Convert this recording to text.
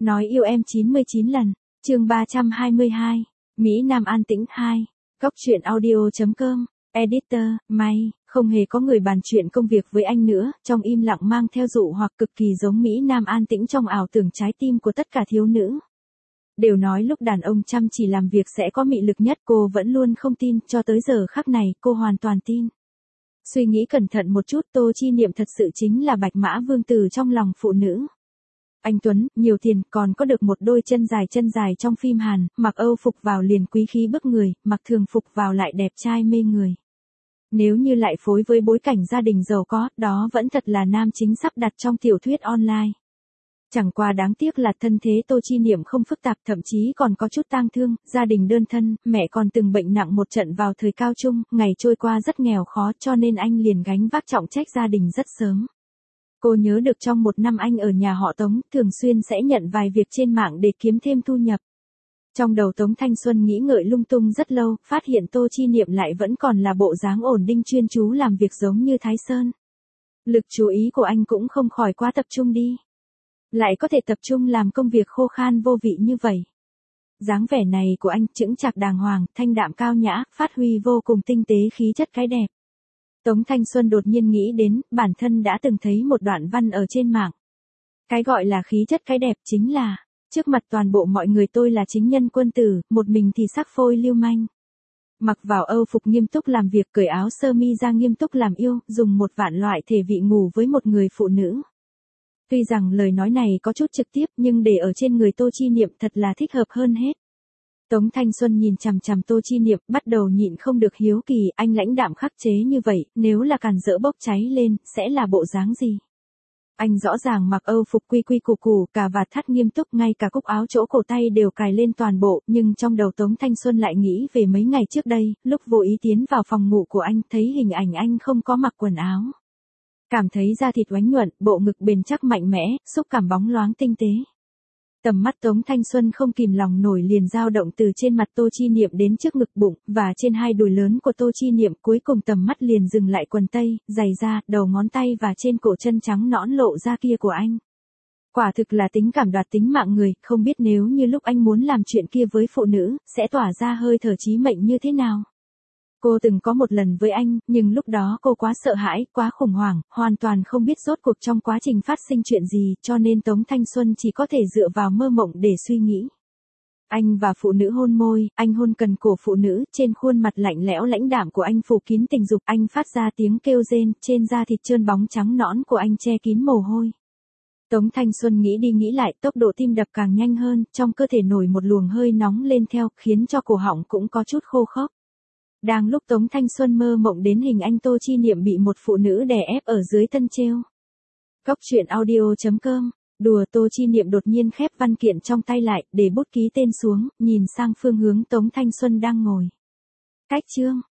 Nói yêu em 99 lần. Chương 322. Mỹ Nam an tĩnh 2. Góc truyện audio.com. Editor, May, không hề có người bàn chuyện công việc với anh nữa, trong im lặng mang theo dụ hoặc cực kỳ giống Mỹ Nam an tĩnh trong ảo tưởng trái tim của tất cả thiếu nữ. Đều nói lúc đàn ông chăm chỉ làm việc sẽ có mị lực nhất, cô vẫn luôn không tin, cho tới giờ khắc này, cô hoàn toàn tin. Suy nghĩ cẩn thận một chút, Tô Chi Niệm thật sự chính là bạch mã vương tử trong lòng phụ nữ. Anh tuấn, nhiều tiền, còn có được một đôi chân dài trong phim Hàn, mặc Âu phục vào liền quý khí bức người, mặc thường phục vào lại đẹp trai mê người. Nếu như lại phối với bối cảnh gia đình giàu có, đó vẫn thật là nam chính sắp đặt trong tiểu thuyết online. Chẳng qua đáng tiếc là thân thế Tô Chi Niệm không phức tạp, thậm chí còn có chút tang thương, gia đình đơn thân, mẹ còn từng bệnh nặng một trận vào thời cao trung, ngày trôi qua rất nghèo khó cho nên anh liền gánh vác trọng trách gia đình rất sớm. Cô nhớ được trong một năm anh ở nhà họ Tống, thường xuyên sẽ nhận vài việc trên mạng để kiếm thêm thu nhập. Trong đầu Tống Thanh Xuân nghĩ ngợi lung tung rất lâu, phát hiện Tô Chi Niệm lại vẫn còn là bộ dáng ổn định chuyên chú làm việc giống như Thái Sơn. Lực chú ý của anh cũng không khỏi quá tập trung đi. Lại có thể tập trung làm công việc khô khan vô vị như vậy. Dáng vẻ này của anh chững chạc đàng hoàng, thanh đạm cao nhã, phát huy vô cùng tinh tế khí chất cái đẹp. Tống Thanh Xuân đột nhiên nghĩ đến, bản thân đã từng thấy một đoạn văn ở trên mạng. Cái gọi là khí chất cái đẹp chính là, trước mặt toàn bộ mọi người tôi là chính nhân quân tử, một mình thì sắc phôi lưu manh. Mặc vào Âu phục nghiêm túc làm việc, cởi áo sơ mi ra nghiêm túc làm yêu, dùng một vạn loại thể vị ngủ với một người phụ nữ. Tuy rằng lời nói này có chút trực tiếp nhưng để ở trên người Tô Chi Niệm thật là thích hợp hơn hết. Tống Thanh Xuân nhìn chằm chằm Tô Chi Niệm, bắt đầu nhịn không được hiếu kỳ, anh lãnh đạm khắc chế như vậy, nếu là càn rỡ bốc cháy lên, sẽ là bộ dáng gì? Anh rõ ràng mặc Âu phục quy quy củ củ, cà vạt thắt nghiêm túc, ngay cả cúc áo chỗ cổ tay đều cài lên toàn bộ, nhưng trong đầu Tống Thanh Xuân lại nghĩ về mấy ngày trước đây, lúc vô ý tiến vào phòng ngủ của anh, thấy hình ảnh anh không có mặc quần áo. Cảm thấy da thịt oánh nhuận, bộ ngực bền chắc mạnh mẽ, xúc cảm bóng loáng tinh tế. Tầm mắt Tống Thanh Xuân không kìm lòng nổi liền dao động từ trên mặt Tô Chi Niệm đến trước ngực bụng, và trên hai đùi lớn của Tô Chi Niệm, cuối cùng tầm mắt liền dừng lại quần tây, giày da, đầu ngón tay và trên cổ chân trắng nõn lộ ra kia của anh. Quả thực là tính cảm đoạt tính mạng người, không biết nếu như lúc anh muốn làm chuyện kia với phụ nữ, sẽ tỏa ra hơi thở chí mệnh như thế nào. Cô từng có một lần với anh, nhưng lúc đó cô quá sợ hãi, quá khủng hoảng, hoàn toàn không biết rốt cuộc trong quá trình phát sinh chuyện gì, cho nên Tống Thanh Xuân chỉ có thể dựa vào mơ mộng để suy nghĩ. Anh và phụ nữ hôn môi, anh hôn cần cổ phụ nữ, trên khuôn mặt lạnh lẽo lãnh đạm của anh phủ kín tình dục, anh phát ra tiếng kêu rên, trên da thịt trơn bóng trắng nõn của anh che kín mồ hôi. Tống Thanh Xuân nghĩ đi nghĩ lại, tốc độ tim đập càng nhanh hơn, trong cơ thể nổi một luồng hơi nóng lên theo, khiến cho cổ họng cũng có chút khô khốc. Đang lúc Tống Thanh Xuân mơ mộng đến hình anh Tô Chi Niệm bị một phụ nữ đè ép ở dưới thân treo. Góc truyện audio.com. Đùa, Tô Chi Niệm đột nhiên khép văn kiện trong tay lại, để bút ký tên xuống, nhìn sang phương hướng Tống Thanh Xuân đang ngồi. Cách chương.